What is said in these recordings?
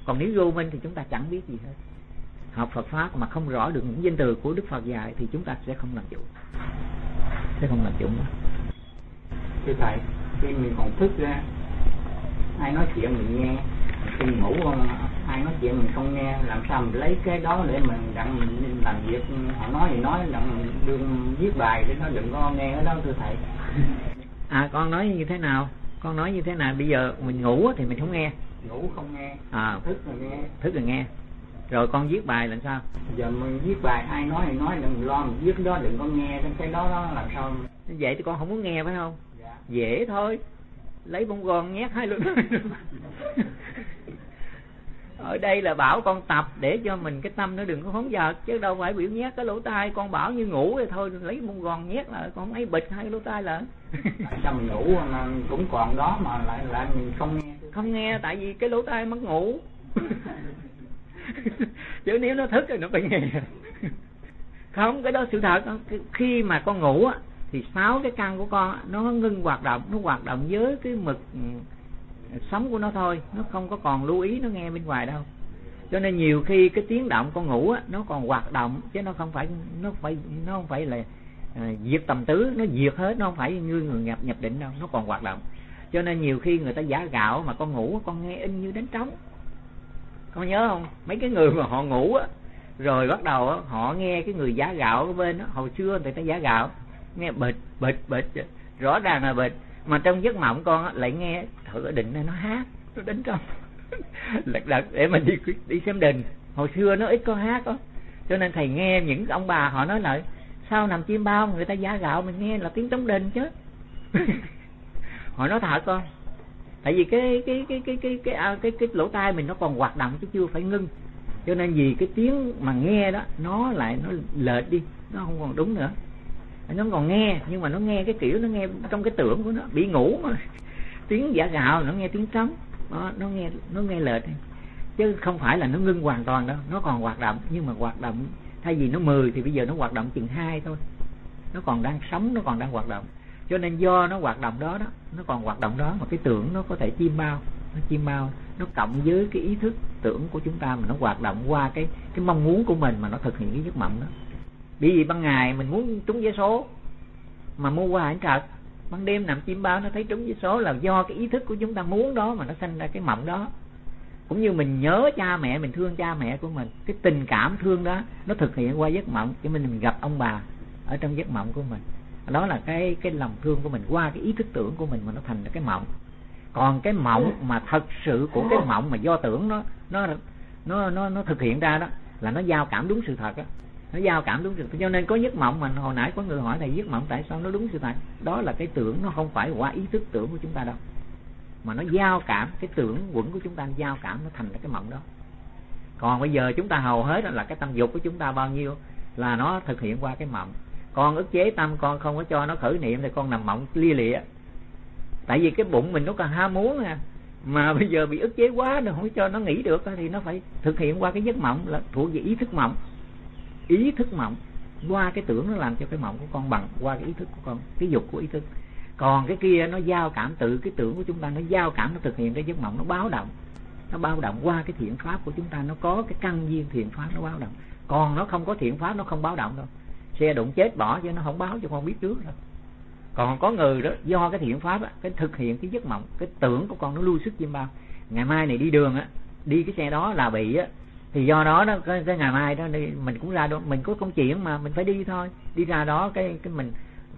Còn nếu vô minh thì chúng ta chẳng biết gì hết. Học Phật pháp mà không rõ được những danh từ của Đức Phật dạy thì chúng ta sẽ không làm chủ, nữa. Thưa thầy, khi mình còn thức ra, ai nói chuyện mình nghe, khi ngủ ai nói chuyện mình không nghe, làm sao mình lấy cái đó để mình làm việc, họ nói thì nói, đừng viết bài để nó đừng có nghe ở đó thưa thầy. Con nói như thế nào? Con nói như thế nào? Bây giờ mình ngủ thì mình không nghe. Ngủ không nghe, thức rồi nghe. Rồi con viết bài là sao? Giờ mình viết bài ai nói thì nói, đừng lo mình viết đó, đừng có nghe cái đó làm sao. Vậy thì con không muốn nghe phải không? Dạ. Dễ thôi, lấy bông gòn nhét hai lưỡi. Ở đây là bảo con tập để cho mình cái tâm nó đừng có phóng dật, chứ đâu phải biểu nhét cái lỗ tai. Con bảo như ngủ thì thôi lấy bông gòn nhét lại, con ấy bịch hai cái lỗ tai lại. Sao mình ngủ mà cũng còn đó mà lại mình không nghe? Không nghe tại vì cái lỗ tai mất ngủ. Chứ nếu nó thức thì nó phải nghe. Không, cái đó sự thật. Khi mà con ngủ á thì 6 cái căn của con nó ngưng hoạt động, nó hoạt động với cái mực sống của nó thôi, nó không có còn lưu ý nó nghe bên ngoài đâu. Cho nên nhiều khi cái tiếng động con ngủ á nó còn hoạt động, chứ nó không phải là diệt tầm tứ, nó diệt hết, nó không phải như người nhập định đâu, nó còn hoạt động. Cho nên nhiều khi người ta giả gạo mà con ngủ con nghe in như đánh trống. Con nhớ không? Mấy cái người mà họ ngủ á rồi bắt đầu á họ nghe cái người giả gạo ở bên á, hồi xưa người ta giả gạo nghe bịch rõ ràng là bịch, mà trong giấc mộng con á lại nghe thử định nó hát, nó đánh trống. Lật để mình đi xem đình. Hồi xưa nó ít có hát đó, cho nên thầy nghe những ông bà họ nói lại sao nằm chim bao người ta giả gạo mình nghe là tiếng trống đình chứ. Họ nói thật con, tại vì cái lỗ tai mình nó còn hoạt động chứ chưa phải ngưng. Cho nên vì cái tiếng mà nghe đó nó lệch đi, nó không còn đúng nữa. Nó còn nghe nhưng mà nó nghe cái kiểu nó nghe trong cái tưởng của nó bị ngủ mà. Tiếng giả gạo nó nghe tiếng trống, nó nghe lệch, chứ không phải là nó ngưng hoàn toàn đâu. Nó còn hoạt động, nhưng mà hoạt động thay vì nó 10 thì bây giờ nó hoạt động chừng 2 thôi. Nó còn đang sống, nó còn đang hoạt động. Cho nên do nó hoạt động đó, nó còn hoạt động đó mà cái tưởng nó có thể chim bao, nó cộng với cái ý thức tưởng của chúng ta mà nó hoạt động qua cái mong muốn của mình mà nó thực hiện cái giấc mộng đó. Bởi vì ban ngày mình muốn trúng vé số mà mua qua ảnh trật, ban đêm nằm chim bao nó thấy trúng vé số là do cái ý thức của chúng ta muốn đó mà nó sinh ra cái mộng đó. Cũng như mình nhớ cha mẹ, mình thương cha mẹ của mình, cái tình cảm thương đó nó thực hiện qua giấc mộng, cho mình gặp ông bà ở trong giấc mộng của mình. Đó là cái lòng thương của mình qua cái ý thức tưởng của mình mà nó thành ra cái mộng. Còn cái mộng mà thật sự của cái mộng mà do tưởng nó thực hiện ra đó là nó giao cảm đúng sự thật á. Nó giao cảm đúng sự thật. Cho nên có giấc mộng mà hồi nãy có người hỏi thầy giấc mộng tại sao nó đúng sự thật. Đó là cái tưởng nó không phải qua ý thức tưởng của chúng ta đâu, mà nó giao cảm, cái tưởng quẩn của chúng ta giao cảm nó thành ra cái mộng đó. Còn bây giờ chúng ta hầu hết là cái tâm dục của chúng ta bao nhiêu là nó thực hiện qua cái mộng. Con ức chế tâm, con không có cho nó khởi niệm thì con nằm mộng lia lịa. Tại vì cái bụng mình nó còn ham muốn mà bây giờ bị ức chế quá nó không cho nó nghĩ được thì nó phải thực hiện qua cái giấc mộng, là thuộc về ý thức mộng. Ý thức mộng qua cái tưởng nó làm cho cái mộng của con bằng qua cái ý thức của con, cái dục của ý thức. Còn cái kia nó giao cảm, tự cái tưởng của chúng ta nó giao cảm, nó thực hiện cái giấc mộng, nó báo động. Nó báo động qua cái thiện pháp của chúng ta, nó có cái căn duyên thiện pháp nó báo động. Còn nó không có thiện pháp nó không báo động đâu. Xe đụng chết bỏ chứ nó không báo cho con biết trước đâu. Còn có người đó do cái thiện pháp á, cái thực hiện cái giấc mộng, cái tưởng của con nó lui sức chim bao. Ngày mai này đi đường á, đi cái xe đó là bị á, thì do đó cái ngày mai đó mình cũng ra đó, mình có công chuyện mà mình phải đi thôi. Đi ra đó cái mình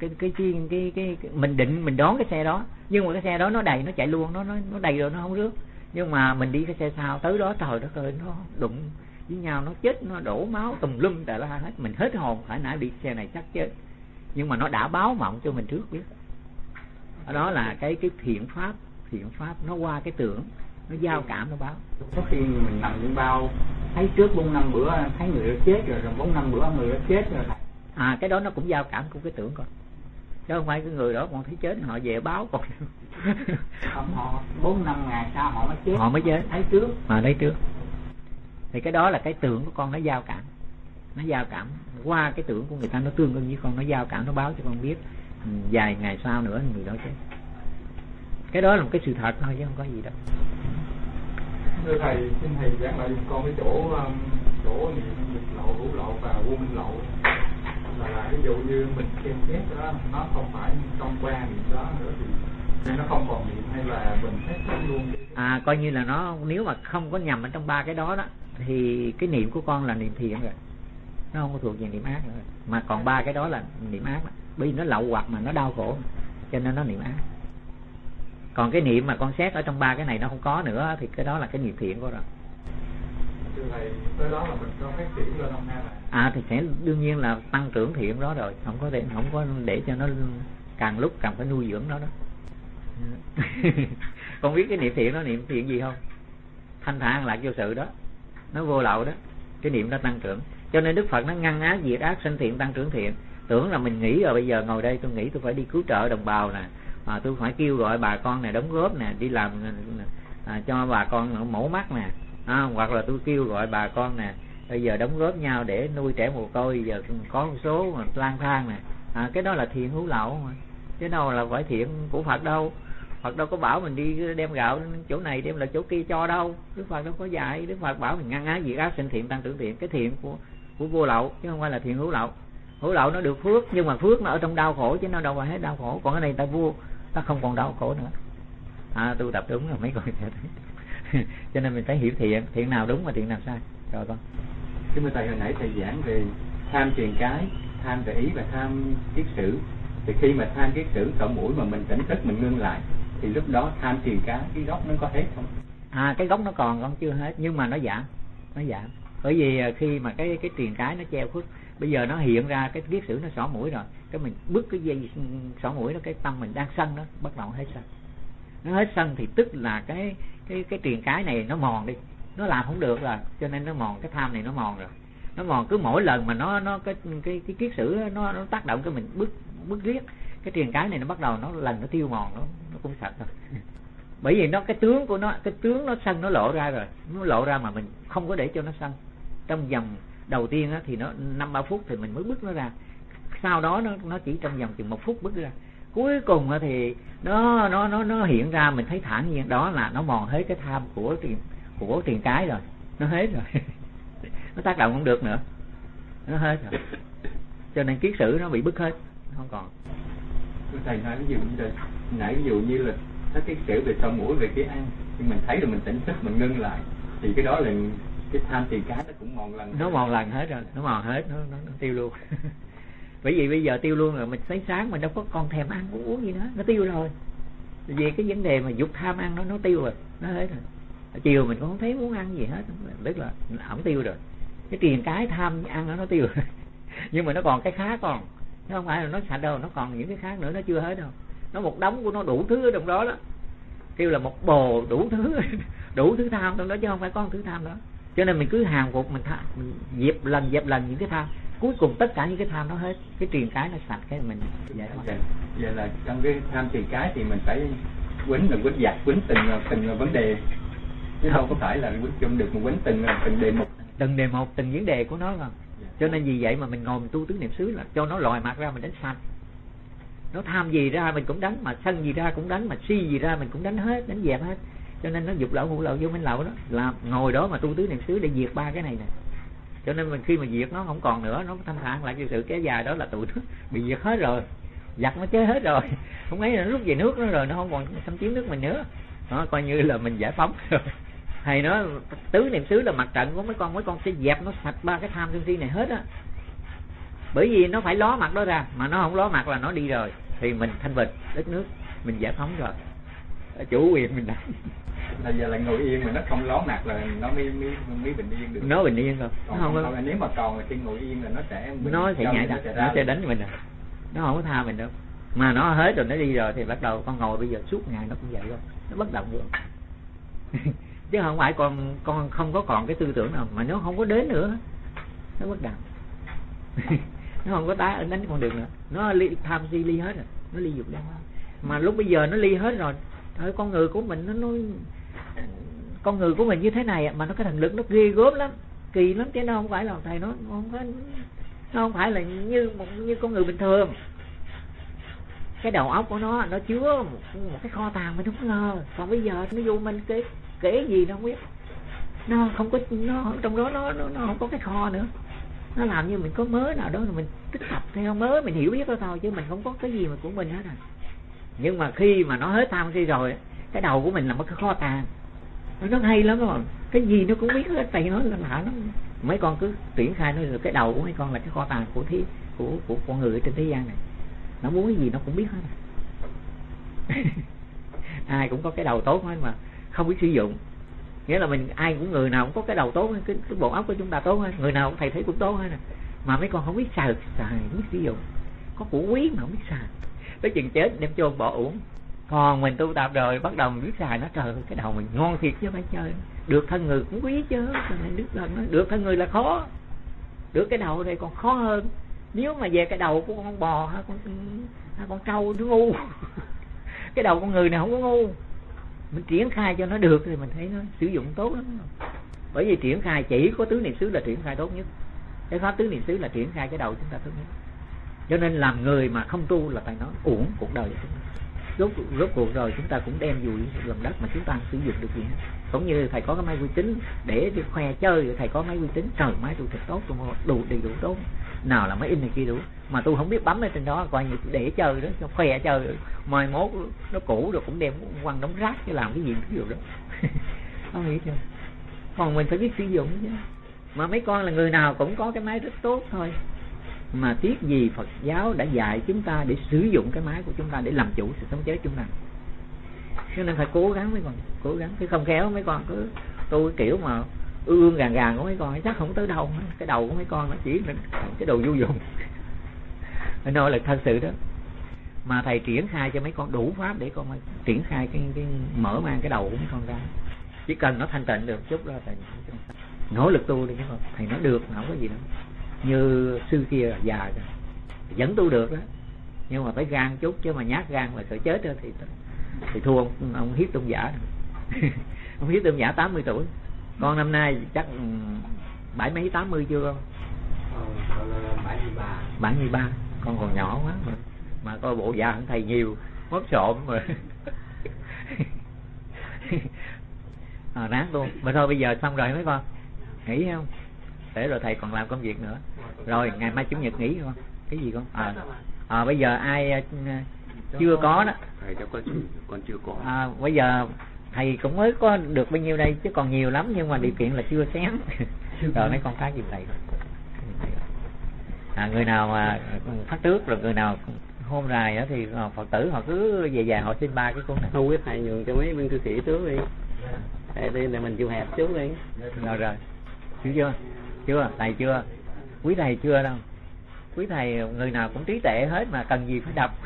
mình định mình đón cái xe đó, nhưng mà cái xe đó nó đầy, nó chạy luôn, nó đầy rồi nó không rước. Nhưng mà mình đi cái xe sau tới đó trời đất ơi nó đụng với nhau, nó chết, nó đổ máu tùm lum tại la hết, mình hết hồn, phải nãy đi xe này chắc chết. Nhưng mà nó đã báo mộng cho mình trước biết. Đó là cái thiện pháp nó qua cái tưởng, nó giao cảm nó báo. Có khi mình nằm trên bao thấy trước 4-5 bữa thấy người đó chết rồi 4-5 bữa người đó chết rồi. Cái đó nó cũng giao cảm của cái tưởng con, chứ không phải cái người đó còn thấy chết họ về báo còn. Không, họ 4-5 ngày sau họ mới chết, thấy trước thấy trước. Thì cái đó là cái tưởng của con nó giao cảm, nó giao cảm qua cái tưởng của người ta, nó tương ưng với con, nó giao cảm, nó báo cho con biết vài ngày sau nữa người đó chết. Cái đó là một cái sự thật thôi chứ không có gì đâu. Thưa thầy, xin thầy giảng lại giùm con cái chỗ niệm nghịch lậu, hữu lậu và vô minh lậu. Là ví dụ như mình xem xét đó, nó không phải trong qua niệm đó nữa thì nó không còn niệm, hay là mình hết luôn? Coi như là nó, nếu mà không có nhầm ở trong ba cái đó đó thì cái niệm của con là niệm thiện rồi, nó không có thuộc về niệm ác nữa. Mà còn ba cái đó là niệm ác, bởi vì nó lậu hoặc mà nó đau khổ cho nên nó niệm ác. Còn cái niệm mà con xét ở trong ba cái này nó không có nữa thì cái đó là cái niệm thiện của rồi. Thưa thầy, tới đó là mình có phát triển lên không, hay là thì sẽ đương nhiên là tăng trưởng thiện đó rồi, không có để cho nó càng lúc càng phải nuôi dưỡng nó đó. Con biết cái niệm thiện nó niệm thiện gì không? Thanh thản an lạc vô sự đó, nó vô lậu đó, cái niệm nó tăng trưởng. Cho nên Đức Phật nó ngăn ác diệt ác, sinh thiện tăng trưởng thiện. Tưởng là mình nghĩ rồi bây giờ ngồi đây tôi nghĩ tôi phải đi cứu trợ đồng bào nè, tôi phải kêu gọi bà con này đóng góp nè, đi làm cho bà con mổ mắt nè, hoặc là tôi kêu gọi bà con nè bây giờ đóng góp nhau để nuôi trẻ mồ côi, giờ có một số mà lang thang nè, cái đó là thiện hữu lậu mà, chứ đâu là phải thiện của Phật đâu. Phật đâu có bảo mình đi đem gạo chỗ này đem là chỗ kia cho đâu. Đức Phật đâu có dạy. Đức Phật bảo mình ngăn ác diệt ác, sinh thiện tăng trưởng thiện. Cái thiện của vô lậu chứ không phải là thiện hữu lậu. Hữu lậu nó được phước, nhưng mà phước nó ở trong đau khổ chứ nó đâu phải hết đau khổ. Còn cái này ta vua, ta không còn đau khổ nữa. Tu tập đúng rồi mấy con. Cho nên mình phải hiểu thiện nào đúng và thiện nào sai. Rồi con. Kính thưa thầy, hồi nãy thầy giảng về tham truyền cái, tham về ý và tham kiết sử. Thì khi mà tham kiết sử sổ mũi mà mình tỉnh thức, mình ngưng lại, thì lúc đó tham truyền cái gốc nó có hết không? Cái gốc nó còn, con chưa hết, nhưng mà nó giảm. Bởi vì khi mà cái truyền cái nó treo phước, bây giờ nó hiện ra cái kiết sử nó xỏ mũi rồi, cái mình bứt cái dây xỏ mũi đó, cái tâm mình đang sân đó bắt đầu hết sân. Nó hết sân thì tức là cái truyền cái này nó mòn đi, nó làm không được rồi, cho nên nó mòn, cái tham này nó mòn rồi. Nó mòn cứ mỗi lần mà nó cái kiết sử nó tác động cái mình bứt riết, cái truyền cái này nó bắt đầu nó tiêu mòn, nó cũng sạch rồi. Bởi vì cái tướng của nó, cái tướng nó sân nó lộ ra rồi, nó lộ ra mà mình không có để cho nó sân. Trong vòng đầu tiên á thì nó 5-3 phút thì mình mới bứt nó ra, sau đó nó chỉ trong vòng chừng 1 phút bứt ra, cuối cùng thì nó hiện ra mình thấy thản nhiên, đó là nó mòn hết cái tham của truyền cái rồi, nó hết rồi. Nó tác động không được nữa, nó hết rồi, cho nên kiết sử nó bị bứt hết, không còn. Thầy nói ví dụ như là nãy ví dụ như là nó kiết sử về sổ mũi, về cái ăn, nhưng mình thấy là mình tỉnh thức, mình ngưng lại, thì cái đó là cái tham truyền cái nó cũng mòn lần. Nó mòn lần hết rồi, nó mòn hết, nó tiêu luôn. Bởi vì bây giờ tiêu luôn rồi, mình thấy sáng mình đâu có còn thèm ăn uống gì nữa, nó tiêu rồi. Vì cái vấn đề mà dục tham ăn nó tiêu rồi, nó hết rồi. Chiều mình cũng không thấy muốn ăn gì hết, tức là ổng tiêu rồi. Cái truyền cái tham ăn nó tiêu rồi. Nhưng mà nó còn cái khác còn, chứ không phải là nó sạch đâu, nó còn những cái khác nữa, nó chưa hết đâu. Nó một đống của nó đủ thứ ở trong đó đó, kêu là một bồ đủ thứ tham trong đó, chứ không phải có một thứ tham đó. Cho nên mình cứ hàng phục, mình dẹp lần những cái tham, cuối cùng tất cả những cái tham nó hết, cái truyền cái nó sạch, cái mình vậy là trong cái tham truyền cái thì mình phải quýnh dạch từng vấn đề, chứ không có phải là quýnh chung được, mà quýnh từng đề một, từng vấn đề của nó rồi. Cho nên vì vậy mà mình ngồi mình tu tứ niệm xứ là cho nó lòi mặt ra, mình đánh sạch. Nó tham gì ra mình cũng đánh, mà sân gì ra cũng đánh, mà si gì ra mình cũng đánh hết, đánh dẹp hết. Cho nên nó dục lậu, hữu lậu, vô minh lậu đó, là ngồi đó mà tu tứ niệm xứ để diệt ba cái này nè. Cho nên mình khi mà diệt nó không còn nữa, nó thanh thản lại, cái sự kéo dài đó là tụi nó bị diệt hết rồi, giặt nó chế hết rồi, không ấy là nó rút về nước nó rồi, nó không còn xâm chiếm nước mình nữa, nó coi như là mình giải phóng rồi. Thầy nói tứ niệm xứ là mặt trận của mấy con sẽ dẹp nó sạch ba cái tham sân si này hết á. Bởi vì nó phải ló mặt đó ra, mà nó không ló mặt là nó đi rồi, thì mình thanh bình đất nước, mình giải phóng rồi, chủ quyền mình đánh. Bây giờ là ngồi yên mà nó không ló mặt là nó mới bình yên được. Nó bình yên rồi. Còn nếu mà còn thì ngồi yên là nó sẽ nhảy ra, nó sẽ đánh mình rồi. Nó không có tha mình đâu. Mà nó hết rồi, nó đi rồi thì bắt đầu con ngồi bây giờ suốt ngày nó cũng vậy luôn, nó bất động được. Chứ không phải con không có còn cái tư tưởng nào, mà nó không có đến nữa, nó bất động. Nó không có tái đánh con đường nữa, nó tham si ly hết rồi, nó ly dục đen. Mà lúc bây giờ nó ly hết rồi, thôi con người của mình nó con người của mình như thế này mà nó cái thần lực nó ghê gớm lắm, kỳ lắm, chứ nó không phải là thầy, nó không phải là như con người bình thường. Cái đầu óc của nó chứa một cái kho tàng mình không ngờ. Còn bây giờ nó vô mình kể gì nó không biết, nó không có, nó trong đó nó không có cái kho nữa. Nó làm như mình có mớ nào đó rồi mình tích tập theo mớ, mình hiểu biết đó thôi, chứ mình không có cái gì mà của mình hết à. Nhưng mà khi mà nó hết tham si rồi, cái đầu của mình là một cái kho tàng, nó hay lắm rồi, cái gì nó cũng biết hết, thầy nói là lạ lắm. Mấy con cứ triển khai nói là cái đầu của mấy con là cái kho tàng của con người ở trên thế gian này, nó muốn cái gì nó cũng biết hết. Ai cũng có cái đầu tốt hết mà không biết sử dụng. Nghĩa là mình ai cũng, người nào cũng có cái đầu tốt, cái bộ óc của chúng ta tốt hết, người nào cũng thầy thấy cũng tốt hết nè. Mà mấy con không biết xài, không biết sử dụng. Có của quý mà không biết xài, tới chừng chết đem chôn bỏ uổng. Còn mình tu tập rồi bắt đầu mình biết xài nó, trời ơi cái đầu mình ngon thiệt chứ phải chơi. Được thân người cũng quý chứ, được thân người là khó, được cái đầu đây còn khó hơn. Nếu mà về cái đầu của con bò hay con trâu nó ngu. Cái đầu con người này không có ngu, mình triển khai cho nó được thì mình thấy nó sử dụng tốt lắm. Bởi vì triển khai chỉ có tứ niệm xứ là triển khai tốt nhất, cái pháp tứ niệm xứ là triển khai cái đầu chúng ta tốt nhất. Cho nên làm người mà không tu là phải nói uổng cuộc đời của chúng ta. Rốt cuộc rồi chúng ta cũng đem vùi lòng đất mà chúng ta không sử dụng được gì hết. Cũng như thầy có cái máy vi tính để khoe chơi, thầy có máy vi tính, trời máy tôi thật tốt, tôi đủ đầy đủ tốt, nào là máy in này kia đủ, mà tôi không biết bấm ở trên đó, coi như để chơi đó, cho khoe chơi, mai mốt nó cũ rồi cũng đem quăng đống rác chứ làm cái gì ví dụ đó. Không nghĩ chưa? Còn mình phải biết sử dụng chứ. Mà mấy con là người nào cũng có cái máy rất tốt thôi, mà tiếc gì Phật giáo đã dạy chúng ta để sử dụng cái máy của chúng ta để làm chủ sự sống chết chúng ta. Cho nên phải cố gắng mấy con, cố gắng, chứ không khéo mấy con cứ tu cái kiểu mà ương gàng của mấy con chắc không tới đâu. Cái đầu của mấy con nó chỉ là cái đồ vô dụng. Phải nói là thật sự đó. Mà thầy triển khai cho mấy con đủ pháp để con triển khai cái mở mang cái đầu của mấy con ra. Chỉ cần nó thanh tịnh được chút đó thầy nỗ lực tu đi chứ không. Thầy nói được mà không có gì đâu. Như sư kia già rồi vẫn tu được đó, nhưng mà phải gan chút, chứ mà nhát gan là sợ chết đó thì thua ông Hiếp Tôn Giả. Ông Hiếp Tôn Giả 80 tuổi, con năm nay chắc 70 mấy 80 chưa? 73, con còn nhỏ quá mà coi bộ già hơn thầy nhiều, mất trộm rồi. Ráng luôn. Mà thôi bây giờ xong rồi mấy con nghỉ không? Để rồi thầy còn làm công việc nữa. Rồi ngày mai chủ nhật nghỉ không? Cái gì con? Bây giờ ai chưa có đó. Thầy cho con chưa có. Bây giờ thầy cũng mới có được bao nhiêu đây chứ còn nhiều lắm, nhưng mà điều kiện là chưa xén. Rồi mấy con phát giùm thầy. Người nào mà phát trước rồi người nào hôm rày đó thì Phật tử họ cứ về họ xin 3 cái cuốn này. Không biết thầy nhường cho mấy bên cư sĩ trước đi. Đây là mình chịu hẹp trước đi. Rồi. Chưa, thầy chưa. Quý thầy chưa đâu. Quý thầy người nào cũng trí tuệ hết mà cần gì phải đọc.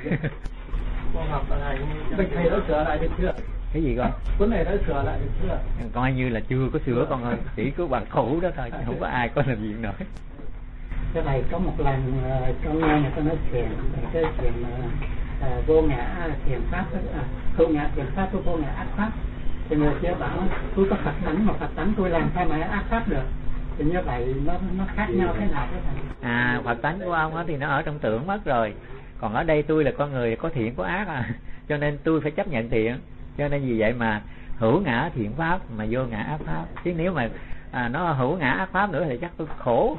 Con học thầy, bên thầy đã sửa lại được chưa? Cái gì con? Cuốn này đã sửa lại được chưa? Coi như là chưa có sửa con ơi, chỉ có bằng cũ đó thôi, không có ai có làm gì nổi. Cái này có một lần con nghe người ta nói thiền, cái thiền vô ngã thiền pháp, không ngã thiền pháp, tôi vô ngã ác pháp. Thì người kia bảo tôi có Phật tánh mà Phật tánh tôi làm sao mà ác pháp được. Thì như vậy nó khác nhau thế nào thế thầy? Phật tánh của ông thì nó ở trong tưởng mất rồi. Còn ở đây tôi là con người có thiện có ác cho nên tôi phải chấp nhận thiện. Cho nên vì vậy mà hữu ngã thiện pháp mà vô ngã ác pháp. Chứ nếu mà nó hữu ngã ác pháp nữa thì chắc tôi khổ.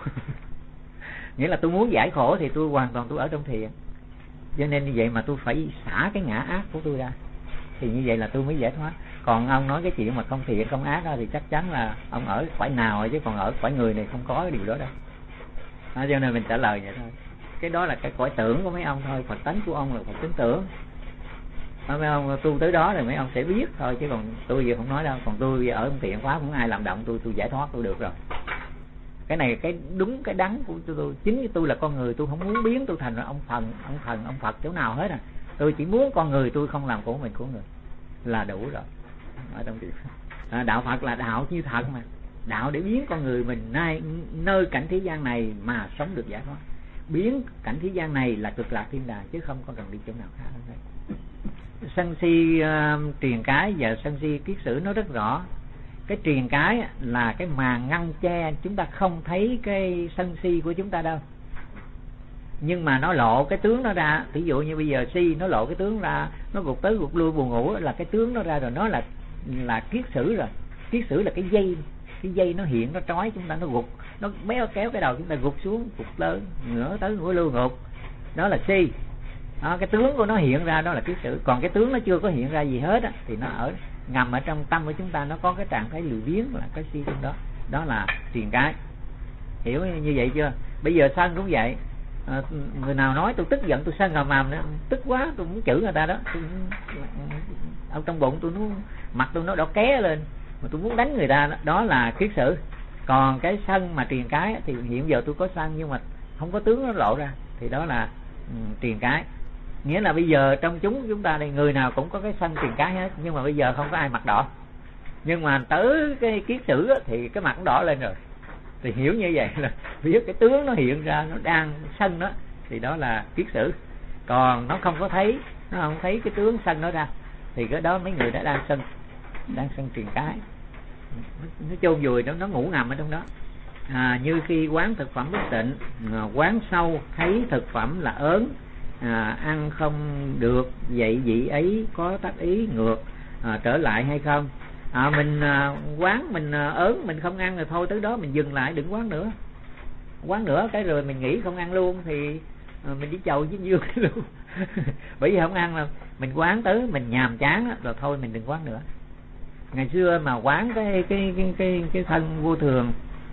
Nghĩa là tôi muốn giải khổ thì tôi hoàn toàn tôi ở trong thiện. Cho nên như vậy mà tôi phải xả cái ngã ác của tôi ra, thì như vậy là tôi mới giải thoát. Còn ông nói cái chuyện mà không thiện không ác đó, thì chắc chắn là ông ở cõi nào rồi, chứ còn ở cõi người này không có cái điều đó đâu. Cho nên mình trả lời vậy thôi. Cái đó là cái cõi tưởng của mấy ông thôi. Phật tánh của ông là Phật tính tưởng. Mấy ông tu tới đó rồi mấy ông sẽ biết thôi, chứ còn tôi giờ không nói đâu. Còn tôi ở trong thiện pháp không ai làm động tôi giải thoát tôi được rồi. Cái này cái đúng cái đắng của tôi. Chính như tôi là con người, tôi không muốn biến tôi thành ông thần, ông Phật chỗ nào hết Tôi chỉ muốn con người tôi không làm của mình của người là đủ rồi. Ở trong đạo Phật là đạo như thật mà. Đạo để biến con người mình nơi cảnh thế gian này mà sống được giải thoát. Biến cảnh thế gian này là cực lạc thiên đàng, chứ không có cần đi chỗ nào khác hơn đây. Sân si triền cái và sân si kiết sử nó rất rõ. Cái triền cái là cái màn ngăn che, chúng ta không thấy cái sân si của chúng ta đâu. Nhưng mà nó lộ cái tướng nó ra. Ví dụ như bây giờ si nó lộ cái tướng ra, nó gục tới gục lui buồn ngủ là cái tướng nó ra rồi, nó là kiết sử rồi. Kiết sử là cái dây cái dây nó hiện, nó trói chúng ta, nó gục, nó béo kéo cái đầu chúng ta gục xuống, gục lên ngửa tới ngửa lưu gục, đó là si. Đó, cái tướng của nó hiện ra đó là kiết sử. Còn cái tướng nó chưa có hiện ra gì hết á, thì nó ở ngầm ở trong tâm của chúng ta, nó có cái trạng thái lười biếng là cái si trong đó, đó là triền cái. Hiểu như vậy chưa? Bây giờ sân cũng vậy. Người nào nói tôi tức giận, tôi sân ngầm nữa, tức quá tôi muốn chửi người ta đó, ở trong bụng tôi nó mặt tôi nó đỏ ké lên mà tôi muốn đánh người ta, đó là kiết sử. Còn cái sân mà triền cái thì hiện giờ tôi có sân nhưng mà không có tướng nó lộ ra, thì đó là triền cái. Nghĩa là bây giờ trong chúng ta đây người nào cũng có cái sân triền cái hết, nhưng mà bây giờ không có ai mặt đỏ. Nhưng mà tới cái kiết sử thì cái mặt nó đỏ lên rồi. Thì hiểu như vậy là biết cái tướng nó hiện ra, nó đang sân đó, thì đó là kiết sử. Còn nó không có thấy, nó không thấy cái tướng sân nó ra, thì cái đó mấy người đã đang sân triền cái. Nó chôn vùi nó ngủ ngầm ở trong đó. Như khi quán thực phẩm bất tịnh, quán sâu thấy thực phẩm là ớn, ăn không được, vậy vị ấy có tác ý ngược trở lại hay không? Mình quán mình ớn, mình không ăn rồi thôi, tới đó mình dừng lại, đừng quán nữa. Quán nữa cái rồi mình nghĩ không ăn luôn thì mình đi chầu với dương luôn. Bởi vì không ăn là mình quán tới mình nhàm chán rồi thôi mình đừng quán nữa. Ngày xưa mà quán cái thân vô thường,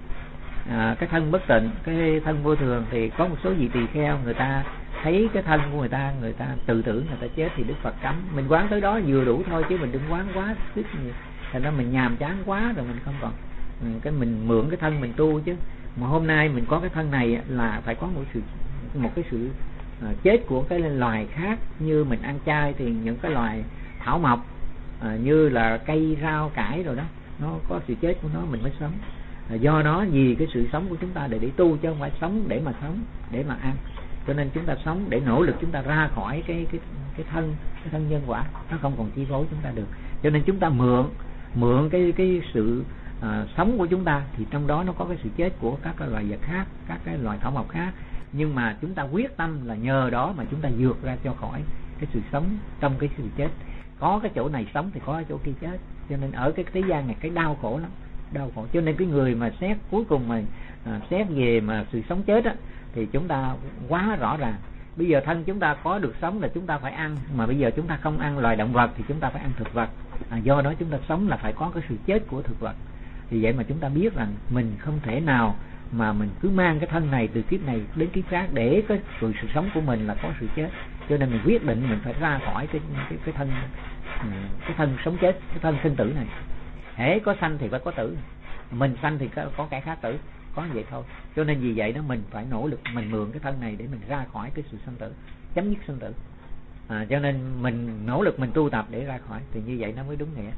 cái thân bất tịnh, cái thân vô thường, thì có một số vị tỳ kheo người ta thấy cái thân của người ta tự tử, người ta chết thì Đức Phật cấm mình quán tới đó vừa đủ thôi, chứ mình đừng quán quá thích nhiều. Thành ra mình nhàm chán quá rồi mình không còn cái mình mượn cái thân mình tu chứ. Mà hôm nay mình có cái thân này là phải có một cái sự chết của cái loài khác. Như mình ăn chay thì những cái loài thảo mộc như là cây rau cải rồi đó, nó có sự chết của nó mình mới sống. Do đó vì cái sự sống của chúng ta để tu, chứ không phải sống để mà sống, để mà ăn. Cho nên chúng ta sống để nỗ lực chúng ta ra khỏi cái thân nhân quả, nó không còn chi phối chúng ta được. Cho nên chúng ta mượn cái sự sống của chúng ta, thì trong đó nó có cái sự chết của các cái loài vật khác, các cái loài thảo mộc khác. Nhưng mà chúng ta quyết tâm là nhờ đó mà chúng ta vượt ra cho khỏi cái sự sống trong cái sự chết. Có cái chỗ này sống thì có cái chỗ kia chết. Cho nên ở cái thế gian này cái đau khổ lắm, đau khổ. Cho nên cái người mà xét cuối cùng mà xét về mà sự sống chết á, thì chúng ta quá rõ ràng. Bây giờ thân chúng ta có được sống là chúng ta phải ăn, mà bây giờ chúng ta không ăn loài động vật thì chúng ta phải ăn thực vật. Do đó chúng ta sống là phải có cái sự chết của thực vật. Thì vậy mà chúng ta biết rằng mình không thể nào mà mình cứ mang cái thân này từ kiếp này đến kiếp khác để cái sự sống của mình là có sự chết. Cho nên mình quyết định mình phải ra khỏi cái thân sống chết, cái thân sinh tử này. Hễ có sanh thì phải có tử, mình sanh thì có kẻ khác tử, có vậy thôi. Cho nên vì vậy đó mình phải nỗ lực mình mượn cái thân này để mình ra khỏi cái sự sanh tử, chấm dứt sanh tử. Cho nên mình nỗ lực mình tu tập để ra khỏi, thì như vậy nó mới đúng nghĩa.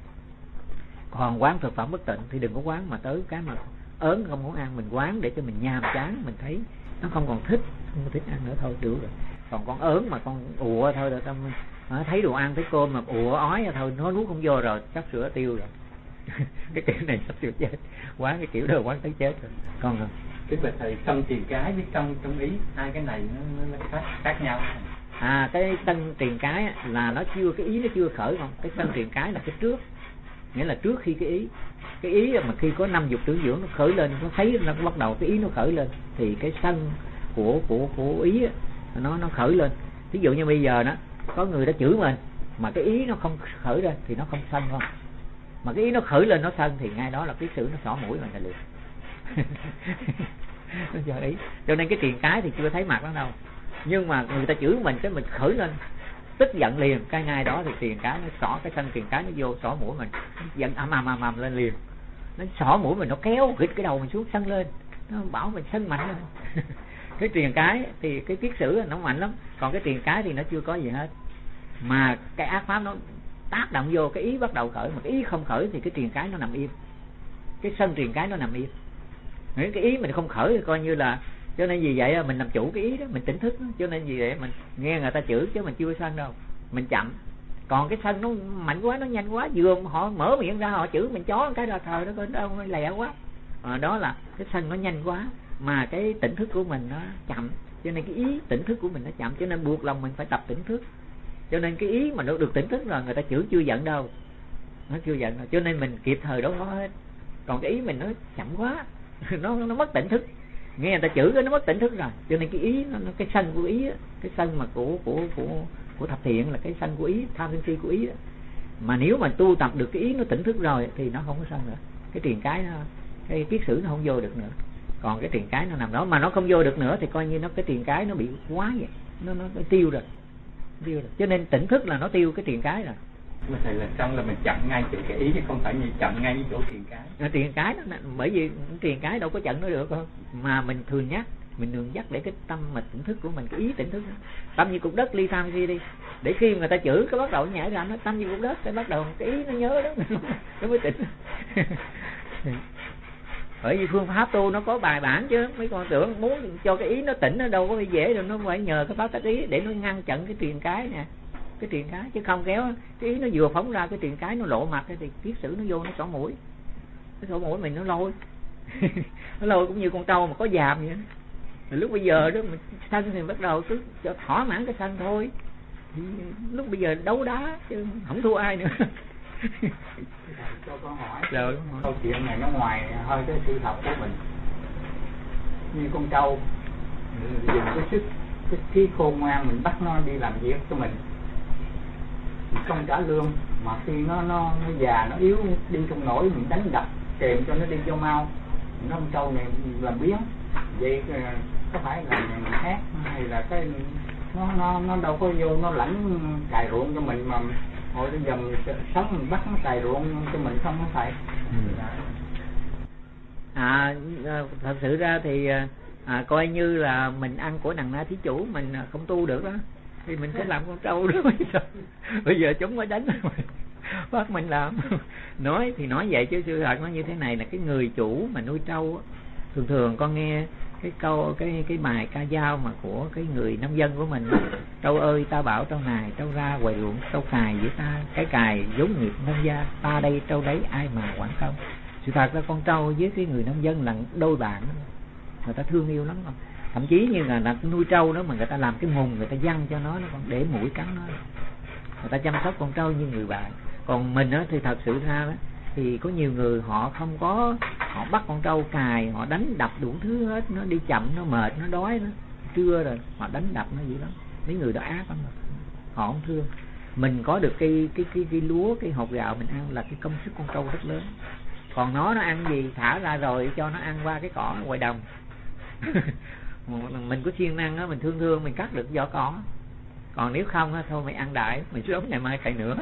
Còn quán thực phẩm bất tịnh thì đừng có quán mà tới cái mà ớn không muốn ăn, mình quán để cho mình nhàm chán, mình thấy nó không còn thích, không thích ăn nữa thôi được rồi. Còn con ớn mà con ùa thôi rồi tâm thấy đồ ăn thấy cơm mà ùa ói thôi, nó nuốt không vô rồi, sắp sửa tiêu rồi. Cái kiểu này sắp sửa chết, quán cái kiểu đó quán tới chết rồi. Còn không? Tức là thầy sân triền cái với trong ý, hai cái này nó khác nhau. Cái sân triền cái là nó chưa, cái ý nó chưa khởi không? Cái sân triền cái là cái trước, nghĩa là trước khi cái ý mà khi có năm dục tưởng dưỡng nó khởi lên, nó thấy nó bắt đầu cái ý nó khởi lên, thì cái sân của ý nó khởi lên. Ví dụ như bây giờ đó có người đã chửi mình mà cái ý nó không khởi ra thì nó không sân không, mà cái ý nó khởi lên nó sân thì ngay đó là cái sự nó xỏ mũi mình là liền. Ý. Cho nên cái triền cái thì chưa thấy mặt nó đâu, nhưng mà người ta chửi mình cái mình khởi lên tức giận liền, cái ngay đó thì triền cái nó xỏ, cái sân triền cái nó vô xỏ mũi mình, giận ầm lên liền, nó xỏ mũi mình, nó kéo gịch cái đầu mình xuống sân lên, nó bảo mình sân mạnh lên. Cái triền cái thì cái kiết sử nó mạnh lắm, còn cái triền cái thì nó chưa có gì hết, mà cái ác pháp nó tác động vô cái ý bắt đầu khởi, mà cái ý không khởi thì cái triền cái nó nằm im, cái sân triền cái nó nằm im. Những cái ý mình không khởi thì coi như là, cho nên vì vậy mình làm chủ cái ý đó, mình tỉnh thức đó. Cho nên vì vậy mình nghe người ta chửi chứ mình chưa sân đâu, mình chậm. Còn cái sân nó mạnh quá, nó nhanh quá, vừa họ mở miệng ra họ chửi mình chó cái ra thời đó đâu lẹ quá. Đó là cái sân nó nhanh quá, mà cái tỉnh thức của mình nó chậm, cho nên cái ý tỉnh thức của mình nó chậm, cho nên buộc lòng mình phải tập tỉnh thức. Cho nên cái ý mà nó được tỉnh thức rồi người ta chửi chưa giận đâu, nó chưa giận đâu. Cho nên mình kịp thời đó hết, Còn cái ý mình nó chậm quá, nó mất tỉnh thức. Nghe người ta chửi cái nó mất tỉnh thức rồi. Cho nên cái ý nó cái sân của ý, cái sân mà của thập thiện là cái sân của ý, tham sân si của ý đó. Mà nếu mà tu tập được cái ý nó tỉnh thức rồi thì nó không có sân nữa. Cái triền cái nó, cái kiết sử nó không vô được nữa. Còn cái triền cái nó nằm đó mà nó không vô được nữa thì coi như nó cái triền cái nó bị quá vậy, nó tiêu rồi. Cho nên tỉnh thức là nó tiêu cái triền cái rồi. Mà thầy là xong là mình chậm ngay từ cái ý chứ không phải như chậm ngay chỗ triền cái. Triền cái đó, bởi vì triền cái đâu có chậm nó được không? Mà mình thường nhắc để cái tâm mà tỉnh thức của mình, cái ý tỉnh thức đó. Tâm như cục đất ly tham si đi, để khi người ta chửi cái bắt đầu nhảy ra nó tâm như cục đất, cái bắt đầu cái ý nó nhớ đó nó mới tỉnh. Bởi vì phương pháp tu nó có bài bản chứ, mấy con tưởng muốn cho cái ý nó tỉnh nó đâu có dễ đâu, nó phải nhờ cái pháp tắc ý để nó ngăn chặn cái triền cái nè, cái triền cái, chứ không kéo cái ý nó vừa phóng ra cái triền cái nó lộ mặt thì kiết sử nó vô nó xỏ mũi, cái xỏ mũi mình nó lôi nó lôi cũng như con trâu mà có dàm vậy. Rồi lúc bây giờ đó mình sân thì bắt đầu cứ cho thỏa mãn cái sân thôi, thì lúc bây giờ đấu đá chứ không thua ai nữa. Cho con hỏi rồi câu chuyện này nó ngoài hơi cái sự thật của mình. Như con trâu dùng cái sức cái trí khôn ngoan mình bắt nó đi làm việc cho mình không trả lương, mà khi nó già nó yếu đi không nổi mình đánh đập kèm cho nó đi cho mau, nó con trâu này làm biếng vậy có phải là mình khác hay là cái nó đâu có vô nó lãnh cày ruộng cho mình mà hồi bây giờ mình sống mình bắt nó cày ruộng cho mình không có phải. Thật sự ra thì coi như là mình ăn của đằng na thí chủ, mình không tu được đó thì mình sẽ làm con trâu đó. Bây giờ chúng mới đánh bắt mình làm. Nói thì nói vậy chứ sự thật nó như thế này là cái người chủ mà nuôi trâu thường thường con nghe cái câu cái bài ca dao mà của cái người nông dân của mình: trâu ơi ta bảo trâu này, trâu ra ngoài ruộng trâu cài với ta, cái cài vốn nghiệp nông gia, ta đây trâu đấy ai mà quản không. Sự thật là con trâu với cái người nông dân là đôi bạn, người ta thương yêu lắm. Thậm chí như là nuôi trâu đó mà người ta làm cái mùng người ta văng cho nó còn để mũi cắn nó, người ta chăm sóc con trâu như người bạn. Còn mình đó thì thật sự ra đó thì có nhiều người họ không có, họ bắt con trâu cài, họ đánh đập đủ thứ hết, nó đi chậm, nó mệt, nó đói, nó trưa rồi họ đánh đập nó vậy đó. Mấy người đó ác lắm rồi, họ không thương. Mình có được cái lúa, cái hột gạo mình ăn là cái công sức con trâu rất lớn. Còn nó ăn gì thả ra rồi cho nó ăn qua cái cỏ ngoài đồng. Mình có siêng năng á, mình thương mình cắt được vỏ cỏ. Còn nếu không á, thôi mày ăn đại, mình sớm ngày mai cày nữa.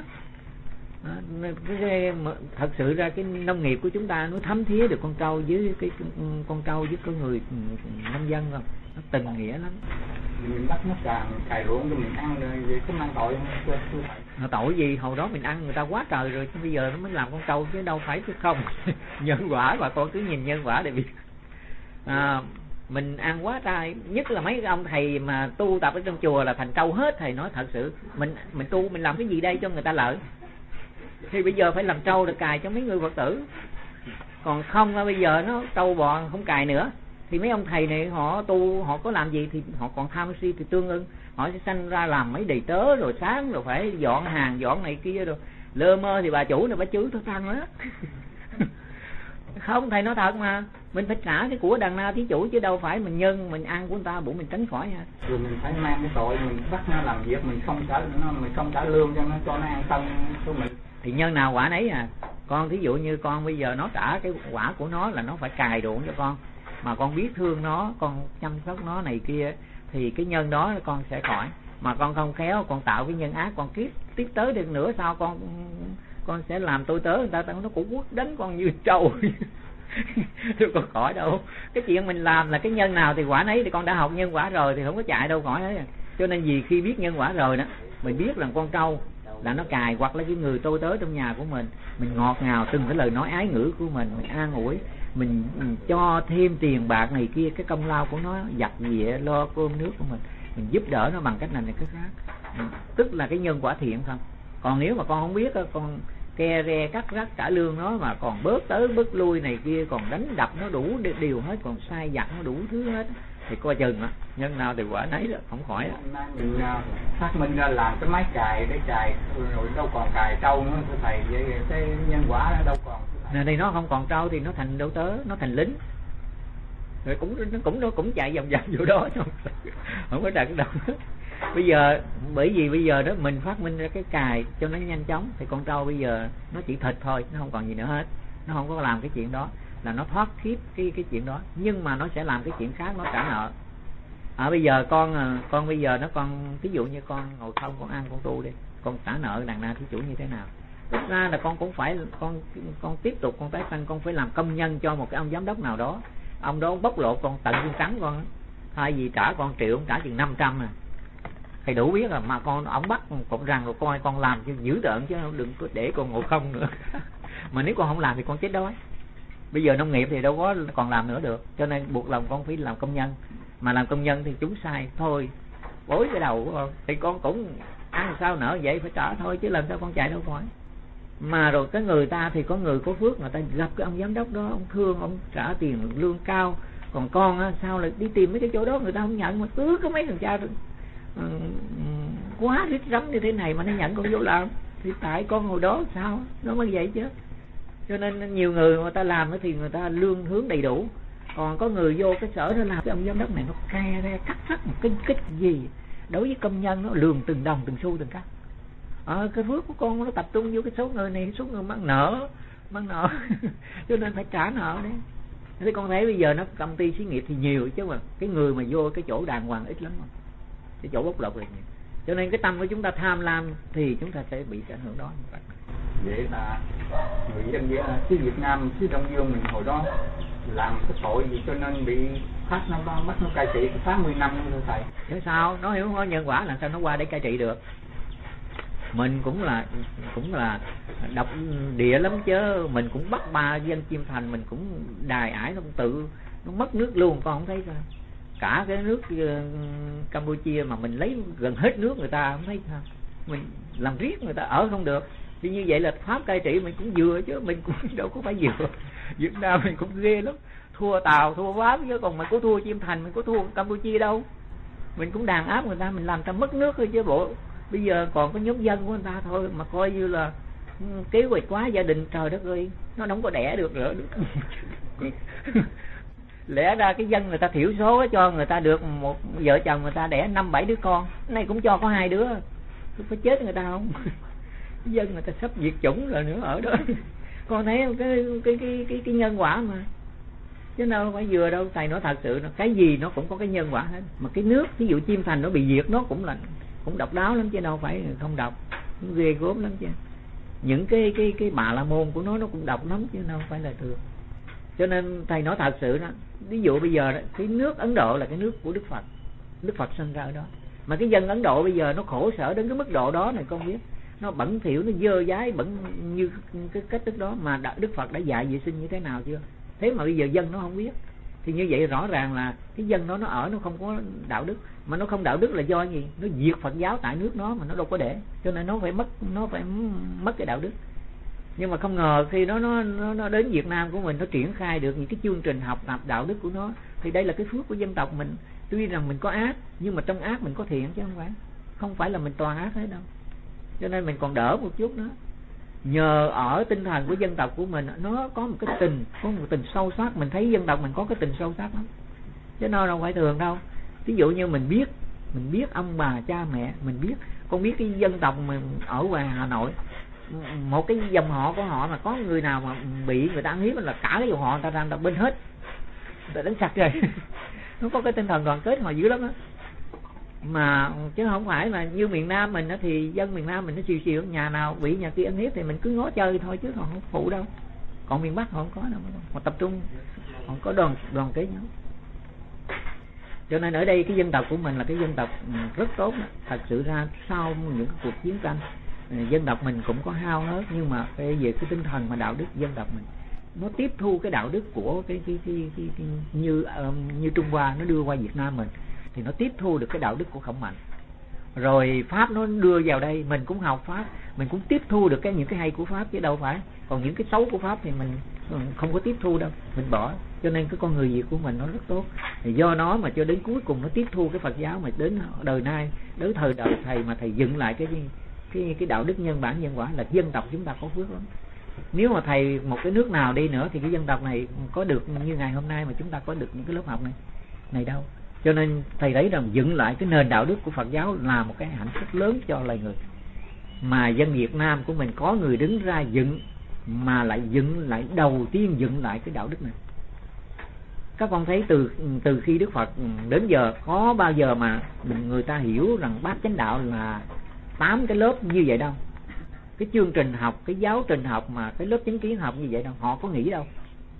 Thật sự ra cái nông nghiệp của chúng ta nó thấm thía được con trâu với con trâu với cái người nông dân không, nó tình nghĩa lắm. Mình bắt nó cày ruộng cho mình ăn rồi vậy có mang tội không? Tội gì, hồi đó mình ăn người ta quá trời rồi, bây giờ nó mới làm con trâu chứ đâu phải chứ không. Nhân quả, bà con cứ nhìn nhân quả để biết. Mình ăn quá trai, nhất là mấy ông thầy mà tu tập ở trong chùa là thành trâu hết. Thầy nói thật sự mình tu mình làm cái gì đây cho người ta lợi, thì bây giờ phải làm trâu được cài cho mấy người Phật tử. Còn không bây giờ nó trâu bò không cài nữa thì mấy ông thầy này họ tu, họ có làm gì thì họ còn tham si thì tương ưng, họ sẽ sanh ra làm mấy đầy tớ, rồi sáng rồi phải dọn hàng dọn này kia, rồi lơ mơ thì bà chủ này bà chửi tôi tăng đó. Không, thầy nói thật mà, mình phải trả cái của đằng na thí chủ chứ đâu phải mình nhân mình ăn của người ta bụng mình tránh khỏi ha. Rồi mình phải mang cái tội mình bắt nó làm việc, mình không trả lương cho nó ăn xong của mình thì nhân nào quả nấy à. Con thí dụ như con bây giờ nó trả cái quả của nó là nó phải cài ruộng cho con, mà con biết thương nó, con chăm sóc nó này kia thì cái nhân đó con sẽ khỏi. Mà con không khéo, con tạo cái nhân ác, con tiếp tới được nữa sao con sẽ làm tôi tớ người ta nó cũng quất đánh con như trâu. Tôi còn khỏi đâu. Cái chuyện mình làm là cái nhân nào thì quả nấy, thì con đã học nhân quả rồi thì không có chạy đâu khỏi hết. Cho nên vì khi biết nhân quả rồi đó, mình biết là con trâu là nó cài, hoặc là cái người tôi tớ trong nhà của mình ngọt ngào từng cái lời nói ái ngữ của mình an ủi, mình cho thêm tiền bạc này kia, cái công lao của nó giặt dịa lo cơm nước của mình giúp đỡ nó bằng cách này cách khác, tức là cái nhân quả thiện không. Còn nếu mà con không biết, con ke re cắt rắt trả lương nó mà còn bớt tới bớt lui này kia, còn đánh đập nó đủ điều hết, còn sai vặt nó đủ thứ hết, thì coi chừng á, nhân nào thì quả nấy đó, không khỏi đó. Mình phát minh ra làm cái máy cài để cài rồi đâu còn cài trâu nữa thưa thầy, vậy cái nhân quả đâu còn thưa Này nó không còn trâu thì nó thành đô tớ, nó thành lính, rồi nó cũng chạy vòng vòng vô đó, không có đặt đâu. Bây giờ bởi vì bây giờ đó mình phát minh ra cái cài cho nó nhanh chóng, thì con trâu bây giờ nó chỉ thịt thôi, nó không còn gì nữa hết, nó không có làm cái chuyện đó, là nó thoát khiếp cái chuyện đó, nhưng mà nó sẽ làm cái chuyện khác, nó trả nợ. Bây giờ con bây giờ nó con ví dụ như con ngồi không, con ăn con tu đi, con trả nợ đằng na thí chủ như thế nào? Thực ra là con cũng phải con tiếp tục con tái sanh, con phải làm công nhân cho một cái ông giám đốc nào đó, ông đó bóc lột con tận xương trắng con, thay vì trả con 1 triệu, ông trả chừng 500 à. Thầy đủ biết là mà ông bắt con rằng rồi coi con làm cho dữ tợn, chứ đừng có để con ngồi không nữa. Mà nếu con không làm thì con chết đói. Bây giờ nông nghiệp thì đâu có còn làm nữa được, cho nên buộc lòng con phải làm công nhân. Mà làm công nhân thì chúng sai thôi, bối cái đầu của con thì con cũng ăn sao nở vậy, phải trả thôi, chứ làm sao con chạy đâu khỏi. Mà rồi cái người ta thì có người có phước, người ta gặp cái ông giám đốc đó, ông thương, ông trả tiền lương cao. Còn con á, sao lại đi tìm mấy cái chỗ đó người ta không nhận, mà cứ có mấy thằng cha quá rít rắm như thế này mà nó nhận con vô làm, thì tại con hồi đó sao nó mới vậy chứ. Cho nên nhiều người ta làm thì người ta lương hướng đầy đủ, còn có người vô cái sở nó làm cái ông giám đốc này nó ke ra cắt một cái gì. Đối với công nhân nó lường từng đồng từng xu từng cắt. Cái phước của con nó tập trung vô cái số người này, số người mang nợ cho nên phải trả nợ đấy. Thế con thấy bây giờ nó công ty xí nghiệp thì nhiều, chứ mà cái người mà vô cái chỗ đàng hoàng ít lắm không? Cái chỗ bóc lột là nhiều. Cho nên cái tâm của chúng ta tham lam thì chúng ta sẽ bị ảnh hưởng đó. Vậy là người dân xứ Việt Nam, xứ Đông Dương mình hồi đó làm cái tội gì cho nên bị Pháp nó bắt nó cai trị 80 năm nữa thầy. Chứ sao? Nó hiểu không? Nhân quả làm sao nó qua để cai trị được? Mình cũng là độc địa lắm chứ, mình cũng bắt 3 dân Chiêm Thành, mình cũng đài ải, nó cũng tự nó mất nước luôn, con không thấy sao? Cả cái nước Campuchia mà mình lấy gần hết nước người ta, không thấy sao? Mình làm riết người ta ở không được. Thì như vậy là Pháp cai trị mình cũng vừa chứ, mình cũng đâu có phải vừa. Việt Nam mình cũng ghê lắm, thua Tàu, thua Pháp chứ, còn mình có thua Chiêm Thành, mình có thua Campuchia đâu. Mình cũng đàn áp người ta, mình làm ta mất nước thôi chứ bộ. Bây giờ còn có nhóm dân của người ta thôi mà coi như là kế hoạch quá gia đình, trời đất ơi, nó không có đẻ được nữa. Lẽ ra cái dân người ta thiểu số cho người ta được một vợ chồng người ta đẻ 5-7 đứa con, cái này cũng cho có 2 đứa, có chết người ta không? Dân người ta sắp diệt chủng rồi nữa ở đó. Con thấy cái nhân quả mà, chứ đâu phải vừa đâu. Thầy nói thật sự, cái gì nó cũng có cái nhân quả hết. Mà cái nước ví dụ Chiêm Thành nó bị diệt, nó cũng độc đáo lắm chứ đâu phải không độc, nó ghê gớm lắm chứ. Những cái Bà La Môn của nó cũng độc lắm chứ đâu phải là thường. Cho nên thầy nói thật sự đó, ví dụ bây giờ đó, cái nước Ấn Độ là cái nước của Đức Phật sinh ra ở đó, mà cái dân Ấn Độ bây giờ nó khổ sở đến cái mức độ đó này, con biết nó bẩn thỉu, nó dơ dái bẩn như cái cách thức đó, mà Đức Phật đã dạy vệ sinh như thế nào chưa? Thế mà bây giờ dân nó không biết, thì như vậy rõ ràng là cái dân đó nó ở nó không có đạo đức. Mà nó không đạo đức là do gì? Nó diệt Phật giáo tại nước nó mà nó đâu có để, cho nên nó phải mất cái đạo đức. Nhưng mà không ngờ khi nó đến Việt Nam của mình, nó triển khai được những cái chương trình học tập đạo đức của nó, thì đây là cái phước của dân tộc mình. Tuy rằng mình có ác, nhưng mà trong ác mình có thiện chứ không phải là mình toàn ác hết đâu. Cho nên mình còn đỡ một chút nữa. Nhờ ở tinh thần của dân tộc của mình, nó có một tình sâu sắc. Mình thấy dân tộc mình có cái tình sâu sắc lắm, chứ nó đâu phải thường đâu. Ví dụ như mình biết ông bà cha mẹ, mình biết, con biết cái dân tộc mình ở ngoài Hà Nội, một cái dòng họ của họ mà có người nào mà bị người ta ăn hiếp là cả cái dòng họ người ta ra bên hết, người ta đánh sạch rồi. Nó có cái tinh thần đoàn kết mà dữ lắm á. Mà chứ không phải là như miền Nam mình đó, thì dân miền Nam mình nó chiều nhà nào bị nhà kia ăn hiếp thì mình cứ ngó chơi thôi chứ họ không phụ đâu. Còn miền Bắc họ không có đâu, họ tập trung, họ có đoàn kết nhau. Cho nên ở đây cái dân tộc của mình là cái dân tộc rất tốt đó. Thật sự ra sau những cuộc chiến tranh, dân tộc mình cũng có hao hớt, nhưng mà về cái tinh thần mà đạo đức dân tộc mình nó tiếp thu cái đạo đức của cái như Trung Hoa nó đưa qua Việt Nam mình, thì nó tiếp thu được cái đạo đức của Khổng Mạnh. Rồi Pháp nó đưa vào đây, mình cũng học Pháp, mình cũng tiếp thu được những cái hay của Pháp chứ đâu phải. Còn những cái xấu của Pháp thì mình không có tiếp thu đâu, mình bỏ. Cho nên cái con người Việt của mình nó rất tốt. Thì do nó mà cho đến cuối cùng nó tiếp thu cái Phật giáo, mà đến đời nay, đến thời đời thầy mà thầy dựng lại cái đạo đức nhân bản nhân quả, là dân tộc chúng ta có phước lắm. Nếu mà thầy một cái nước nào đi nữa thì cái dân tộc này có được như ngày hôm nay mà chúng ta có được những cái lớp học này đâu. Cho nên thầy thấy rằng dựng lại cái nền đạo đức của Phật giáo là một cái hạnh phúc lớn cho loài người. Mà dân Việt Nam của mình có người đứng ra dựng, mà lại dựng lại, đầu tiên dựng lại cái đạo đức này. Các con thấy từ khi Đức Phật đến giờ có bao giờ mà người ta hiểu rằng bát chánh đạo là 8 cái lớp như vậy đâu. Cái chương trình học, cái giáo trình học mà cái lớp chánh kiến học như vậy đâu, họ có nghĩ đâu.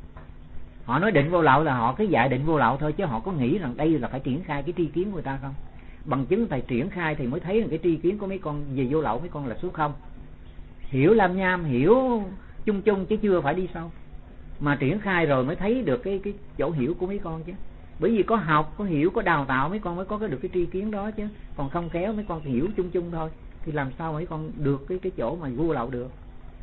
Họ nói định vô lậu là họ cứ dạy định vô lậu thôi, chứ họ có nghĩ rằng đây là phải triển khai cái tri kiến của người ta không? Bằng chứng thầy triển khai thì mới thấy rằng cái tri kiến của mấy con về vô lậu mấy con là số không. Hiểu lam nham, hiểu chung chung chứ chưa phải đi sâu. Mà triển khai rồi mới thấy được cái chỗ hiểu của mấy con chứ. Bởi vì có học, có hiểu, có đào tạo mấy con mới có được cái tri kiến đó chứ. Còn không kéo mấy con hiểu chung chung thôi thì làm sao mấy con được cái chỗ mà vô lậu được.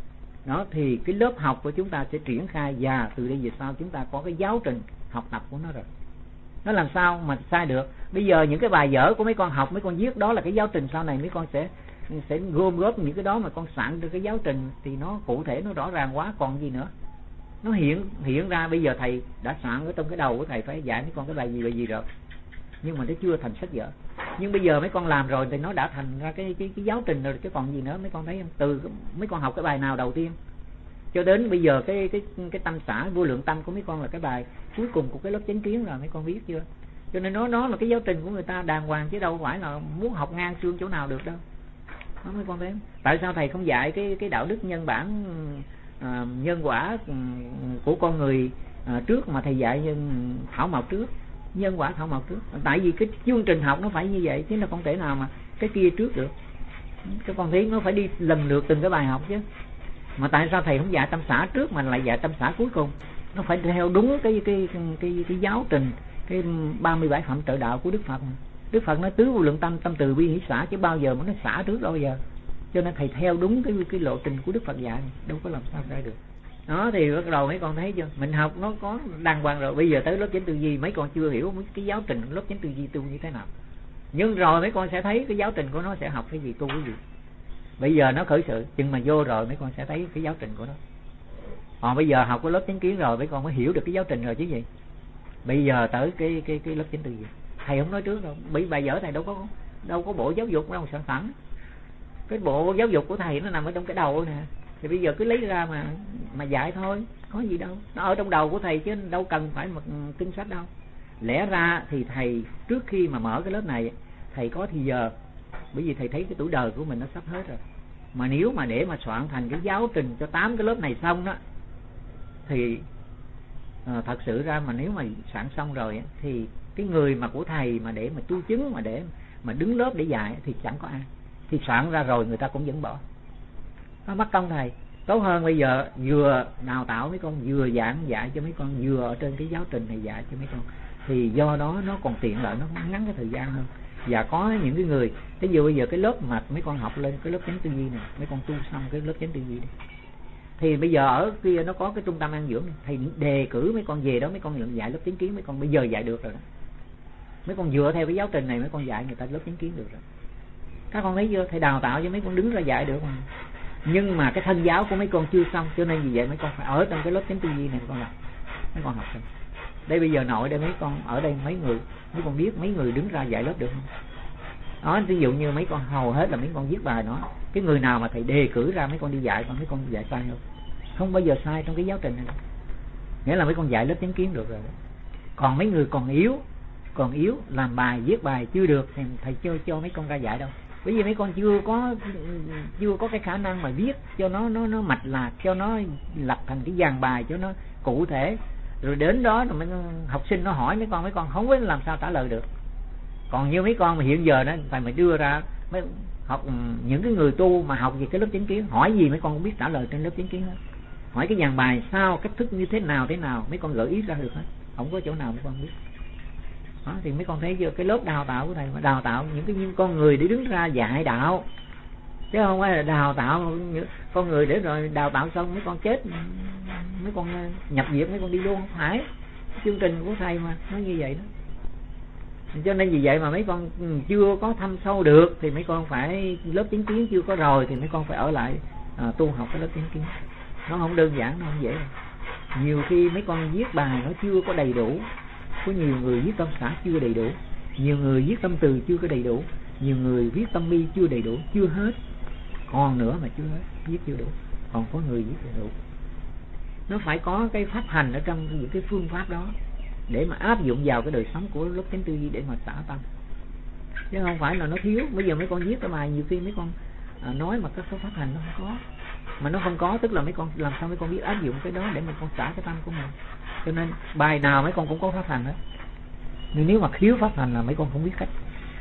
Đó thì cái lớp học của chúng ta sẽ triển khai, và từ đây về sau chúng ta có cái giáo trình học tập của nó rồi. Nó làm sao mà sai được. Bây giờ những cái bài vở của mấy con học, mấy con viết đó là cái giáo trình sau này mấy con sẽ gom góp những cái đó mà con soạn được cái giáo trình thì nó cụ thể, nó rõ ràng quá còn gì nữa. Nó hiện ra bây giờ thầy đã soạn ở trong cái đầu của thầy phải dạy mấy con cái bài gì rồi. Nhưng mà nó chưa thành sách vở. Nhưng bây giờ mấy con làm rồi thì nó đã thành ra cái giáo trình rồi chứ còn gì nữa. Mấy con thấy không? Từ mấy con học cái bài nào đầu tiên cho đến bây giờ cái tâm xã vô lượng tâm của mấy con là cái bài cuối cùng của cái lớp chánh kiến rồi, mấy con biết chưa? Cho nên nó là cái giáo trình của người ta đàng hoàng chứ đâu phải là muốn học ngang xương chỗ nào được đâu. Đó mấy con thấy không? Tại sao thầy không dạy cái đạo đức nhân bản nhân quả của con người trước mà thầy dạy thảo mộc trước, nhân quả thảo mộc trước? Tại vì cái chương trình học nó phải như vậy chứ nó không thể nào mà cái kia trước được. Các con thấy nó phải đi lần lượt từng cái bài học chứ. Mà tại sao thầy không dạy tâm xã trước mà lại dạy tâm xã cuối cùng? Nó phải theo đúng cái giáo trình, cái 37 phẩm trợ đạo của Đức Phật. Đức Phật nói tứ vô lượng tâm, tâm từ bi hỷ xả, chứ bao giờ mà nó xả trước đâu giờ. Cho nên thầy theo đúng cái lộ trình của Đức Phật dạy, đâu có làm sao ra được. Đó thì bắt đầu mấy con thấy chưa? Mình học nó có đàng hoàng rồi. Bây giờ tới lớp chánh tư duy mấy con chưa hiểu cái giáo trình lớp chánh tư duy tu như thế nào. Nhưng rồi mấy con sẽ thấy cái giáo trình của nó sẽ học cái gì, tu cái gì. Bây giờ nó khởi sự, nhưng mà vô rồi mấy con sẽ thấy cái giáo trình của nó. Còn bây giờ học cái lớp chánh kiến rồi mấy con mới hiểu được cái giáo trình rồi chứ gì. Bây giờ tới cái lớp chánh tư duy thầy không nói trước đâu. Bởi bài vở thầy đâu có bộ giáo dục đâu sẵn sẵn. Cái bộ giáo dục của thầy nó nằm ở trong cái đầu nè. Thì bây giờ cứ lấy ra mà dạy thôi, có gì đâu. Nó ở trong đầu của thầy chứ đâu cần phải một kinh sách đâu. Lẽ ra thì thầy trước khi mà mở cái lớp này thầy có thì giờ, bởi vì thầy thấy cái tuổi đời của mình nó sắp hết rồi. Mà nếu mà để mà soạn thành cái giáo trình cho 8 cái lớp này xong đó thì thật sự ra mà nếu mà soạn xong rồi thì cái người mà của thầy mà để mà tu chứng mà để mà đứng lớp để dạy thì chẳng có ai. Thì soạn ra rồi người ta cũng vẫn bỏ. Nó mất công thầy. Tốt hơn bây giờ vừa đào tạo mấy con, vừa giảng dạy cho mấy con, vừa ở trên cái giáo trình này dạy cho mấy con. Thì do đó nó còn tiện lợi, nó ngắn cái thời gian hơn. Và có những cái người, ví dụ bây giờ cái lớp mà mấy con học lên cái lớp chánh tư duy này, mấy con tu xong cái lớp chánh tư duy này, thì bây giờ ở kia nó có cái trung tâm an dưỡng này, thầy đề cử mấy con về đó, mấy con dạy lớp chánh kiến, mấy con bây giờ dạy được rồi đó. Mấy con dựa theo cái giáo trình này mấy con dạy người ta lớp chánh kiến được rồi. Các con thấy chưa? Thầy đào tạo cho mấy con đứng ra dạy được mà. Nhưng mà cái thân giáo của mấy con chưa xong, cho nên vì vậy mấy con phải ở trong cái lớp chánh tư duy này mấy con làm, mấy con học xong. Đây bây giờ nội đây mấy con ở đây mấy con biết mấy người đứng ra dạy lớp được không? Đó, ví dụ như mấy con hầu hết là mấy con viết bài đó, cái người nào mà thầy đề cử ra mấy con đi dạy, còn mấy con dạy sai không? Không bao giờ sai trong cái giáo trình này. Nghĩa là mấy con dạy lớp chánh kiến được rồi. Còn mấy người còn yếu làm bài viết bài chưa được thì thầy chưa cho mấy con ra dạy đâu. Bởi vì mấy con chưa có cái khả năng mà viết cho nó mạch lạc, cho nó lập thành cái dàn bài cho nó cụ thể. Rồi đến đó rồi học sinh nó hỏi mấy con không biết làm sao trả lời được. Còn như mấy con mà hiện giờ đó thầy mới đưa ra mấy học những cái người tu mà học về cái lớp chánh kiến, hỏi gì mấy con cũng biết trả lời trên lớp chánh kiến hết. Hỏi cái dàn bài sao, cách thức như thế nào mấy con gợi ý ra được hết. Không có chỗ nào mấy con biết. Đó, thì mấy con thấy chưa, cái lớp đào tạo của thầy mà đào tạo những con người để đứng ra dạy đạo, chứ không phải là đào tạo những con người để rồi đào tạo xong mấy con chết, mấy con nhập viện mấy con đi luôn. Không phải, chương trình của thầy mà nó như vậy đó. Cho nên vì vậy mà mấy con chưa có thâm sâu được thì mấy con phải lớp chánh kiến chưa có rồi thì mấy con phải ở lại tu học cái lớp chánh kiến. Nó không đơn giản, nó không dễ. Nhiều khi mấy con viết bài nó chưa có đầy đủ. Có nhiều người viết tâm xã chưa đầy đủ, nhiều người viết tâm từ chưa có đầy đủ, nhiều người viết tâm mi chưa đầy đủ, chưa hết. Còn nữa mà chưa hết, viết chưa đủ. Còn có người viết đầy đủ. Nó phải có cái pháp hành ở trong những cái phương pháp đó để mà áp dụng vào cái đời sống của lớp chánh tư duy để mà xả tâm. Chứ không phải là nó thiếu. Bây giờ mấy con viết cái bài nhiều khi mấy con nói mà cái pháp hành nó không có. Mà nó không có tức là mấy con làm sao mấy con biết áp dụng cái đó để mà con xả cái tâm của mình. Cho nên bài nào mấy con cũng có pháp hành hết. Nhưng nếu mà thiếu pháp hành là mấy con không biết cách.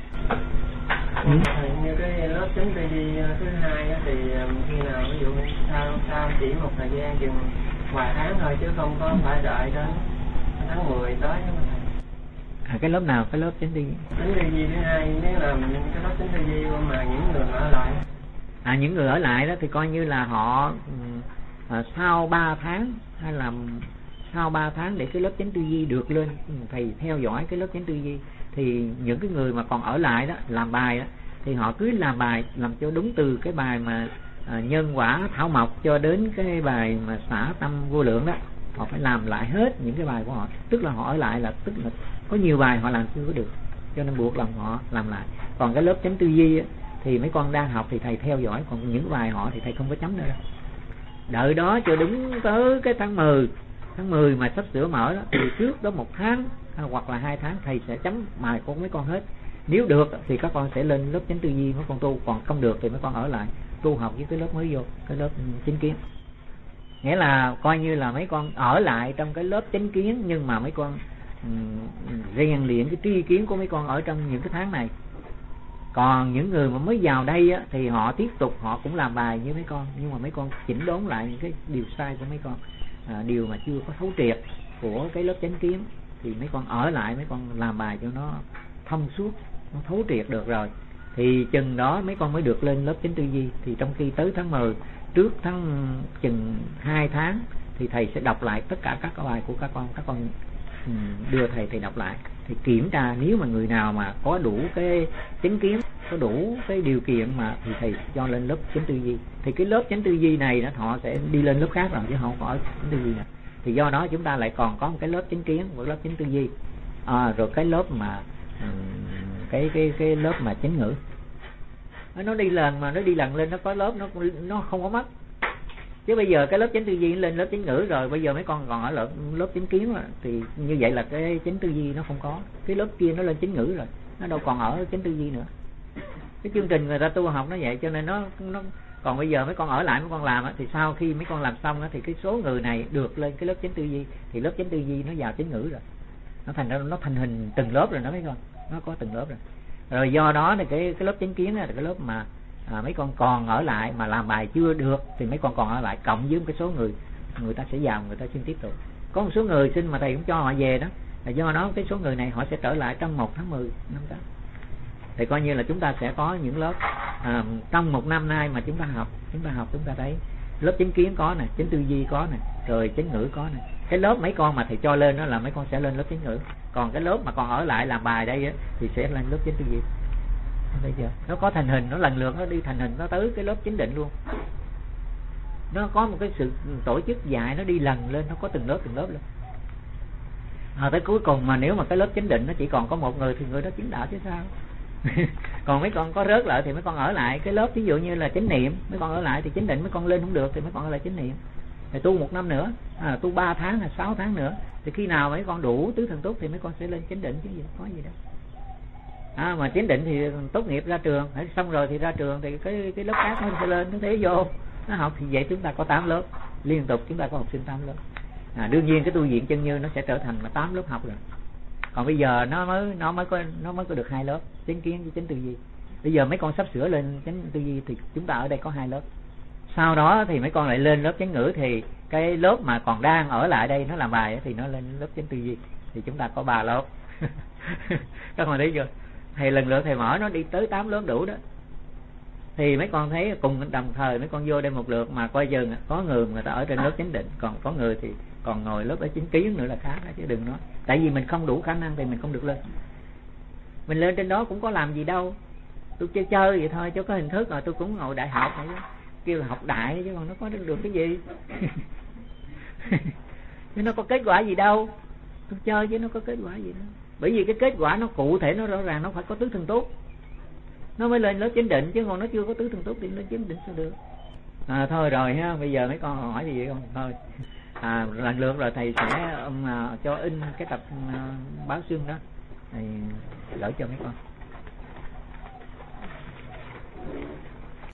Như cái lớp chánh tư duy thứ hai thì khi nào ví dụ sau chỉ một thời gian chừng vài tháng thôi, chứ không có phải đợi đến tháng 10 tới đó mà. Cái lớp nào? Cái lớp chánh tư duy? Chánh tư duy thứ hai, nếu là cái lớp chánh tư duy mà những người ở lại. Những người ở lại đó thì coi như là họ sau 3 tháng hay là sau 3 tháng để cái lớp chánh tư duy được lên, thầy theo dõi cái lớp chánh tư duy, thì những cái người mà còn ở lại đó làm bài đó thì họ cứ làm bài, làm cho đúng từ cái bài mà nhân quả thảo mộc cho đến cái bài mà xả tâm vô lượng đó, họ phải làm lại hết những cái bài của họ. Tức là họ ở lại là tức là có nhiều bài họ làm chưa có được, cho nên buộc lòng họ làm lại. Còn cái lớp chánh tư duy á, thì mấy con đang học thì thầy theo dõi, còn những bài họ thì thầy không có chấm nữa đâu. Đợi đó cho đúng tới cái tháng 10 mà sắp sửa mở đó, thì trước đó 1 tháng hoặc là 2 tháng thầy sẽ chấm bài của mấy con hết. Nếu được thì các con sẽ lên lớp chánh tư duy mấy con tu, còn không được thì mấy con ở lại tu học với cái lớp mới vô, cái lớp chánh kiến. Nghĩa là coi như là mấy con ở lại trong cái lớp chánh kiến, nhưng mà mấy con rèn luyện cái tri kiến của mấy con ở trong những cái tháng này. Còn những người mà mới vào đây á, thì họ tiếp tục họ cũng làm bài như mấy con, nhưng mà mấy con chỉnh đốn lại những cái điều sai của mấy con, điều mà chưa có thấu triệt của cái lớp chánh kiến, thì mấy con ở lại mấy con làm bài cho nó thông suốt, nó thấu triệt được rồi thì chừng đó mấy con mới được lên lớp chánh tư duy. Thì trong khi tới tháng 10 trước tháng chừng 2 tháng thì thầy sẽ đọc lại tất cả các bài của các con đưa thầy đọc lại, thì kiểm tra nếu mà người nào mà có đủ cái chánh kiến, có đủ cái điều kiện mà thì thầy cho lên lớp chánh tư duy. Thì cái lớp chánh tư duy này đó họ sẽ đi lên lớp khác rồi chứ không có ở chánh tư duy nữa. Thì do đó chúng ta lại còn có một cái lớp chánh kiến, một lớp chánh tư duy, rồi cái lớp mà cái lớp mà chánh ngữ. Nó đi lần mà nó đi lần lên, nó có lớp nó không có mất. Chứ bây giờ cái lớp chánh tư duy lên lớp chánh ngữ rồi, bây giờ mấy con còn ở lớp chánh kiến mà, thì như vậy là cái chánh tư duy nó không có. Cái lớp kia nó lên chánh ngữ rồi, nó đâu còn ở chánh tư duy nữa. Cái chương trình người ta tu học nó vậy, cho nên nó còn bây giờ mấy con ở lại mấy con làm thì sau khi mấy con làm xong thì cái số người này được lên cái lớp chánh tư duy, thì lớp chánh tư duy nó vào chánh ngữ rồi, nó thành hình từng lớp rồi đó mấy con, nó có từng lớp rồi. Rồi do đó thì cái lớp chánh kiến là cái lớp mà mấy con còn ở lại mà làm bài chưa được, thì mấy con còn ở lại cộng với cái số người ta sẽ vào, người ta xin tiếp tục. Có một số người xin mà thầy cũng cho họ về đó, là do đó cái số người này họ sẽ trở lại trong 1 tháng 10 năm tới. Thì coi như là chúng ta sẽ có những lớp trong 1 năm nay mà chúng ta học chúng ta thấy lớp chánh kiến có nè, chánh tư duy có nè, rồi chánh ngữ có nè. Cái lớp mấy con mà thầy cho lên đó là mấy con sẽ lên lớp chánh ngữ, còn cái lớp mà còn ở lại làm bài đây á, thì sẽ lên lớp chánh tư duy. Bây giờ nó có thành hình, nó lần lượt nó đi thành hình, nó tới cái lớp chánh định luôn. Nó có một cái sự tổ chức dạy, nó đi lần lên, nó có từng lớp lên. Tới cuối cùng mà nếu mà cái lớp chánh định nó chỉ còn có một người thì người đó chứng đạo chứ sao. Còn mấy con có rớt lại thì mấy con ở lại cái lớp, ví dụ như là chánh niệm, mấy con ở lại thì chánh định mấy con lên không được thì mấy con ở lại chánh niệm. Thì tu 1 năm nữa, tu 3 tháng hay 6 tháng nữa, thì khi nào mấy con đủ tứ thần túc thì mấy con sẽ lên chánh định chứ gì, có gì đâu. Mà chánh định thì tốt nghiệp ra trường, xong rồi thì ra trường thì cái lớp khác nó sẽ lên, nó thế vô nó học. Thì vậy chúng ta có 8 lớp liên tục, chúng ta có học sinh 8 lớp. Đương nhiên cái tu viện chân như nó sẽ trở thành 8 lớp học rồi. Còn bây giờ nó mới có được 2 lớp, chánh kiến với chánh tư duy. Bây giờ mấy con sắp sửa lên chánh tư duy thì chúng ta ở đây có 2 lớp. Sau đó thì mấy con lại lên lớp chánh ngữ, thì cái lớp mà còn đang ở lại đây nó làm bài thì nó lên lớp chánh tư duy, thì chúng ta có 3 lớp. Các con thấy chưa? Thầy lần lượt thầy mở nó đi tới 8 lớp đủ đó. Thì mấy con thấy cùng đồng thời mấy con vô đây một lượt mà coi chừng có người ta ở trên lớp chánh định, còn có người thì còn ngồi lớp ở chánh kiến nữa là khác đó, chứ đừng nói. Tại vì mình không đủ khả năng thì mình không được lên. Mình lên trên đó cũng có làm gì đâu, tôi chơi vậy thôi, cho có hình thức rồi tôi cũng ngồi đại học vậy đó. kêu là học đại chứ còn nó có được cái gì. Chứ nó có kết quả gì đâu, tôi chơi chứ nó có kết quả gì đâu. Bởi vì cái kết quả nó cụ thể, nó rõ ràng, nó phải có tứ thần túc nó mới lên lớp chánh định, chứ còn nó chưa có tứ thần túc thì lên chánh định sao được. Thôi rồi ha, bây giờ mấy con hỏi gì không? Thôi lần lượt rồi thầy sẽ cho in cái tập báo xương đó, thầy gửi cho mấy con.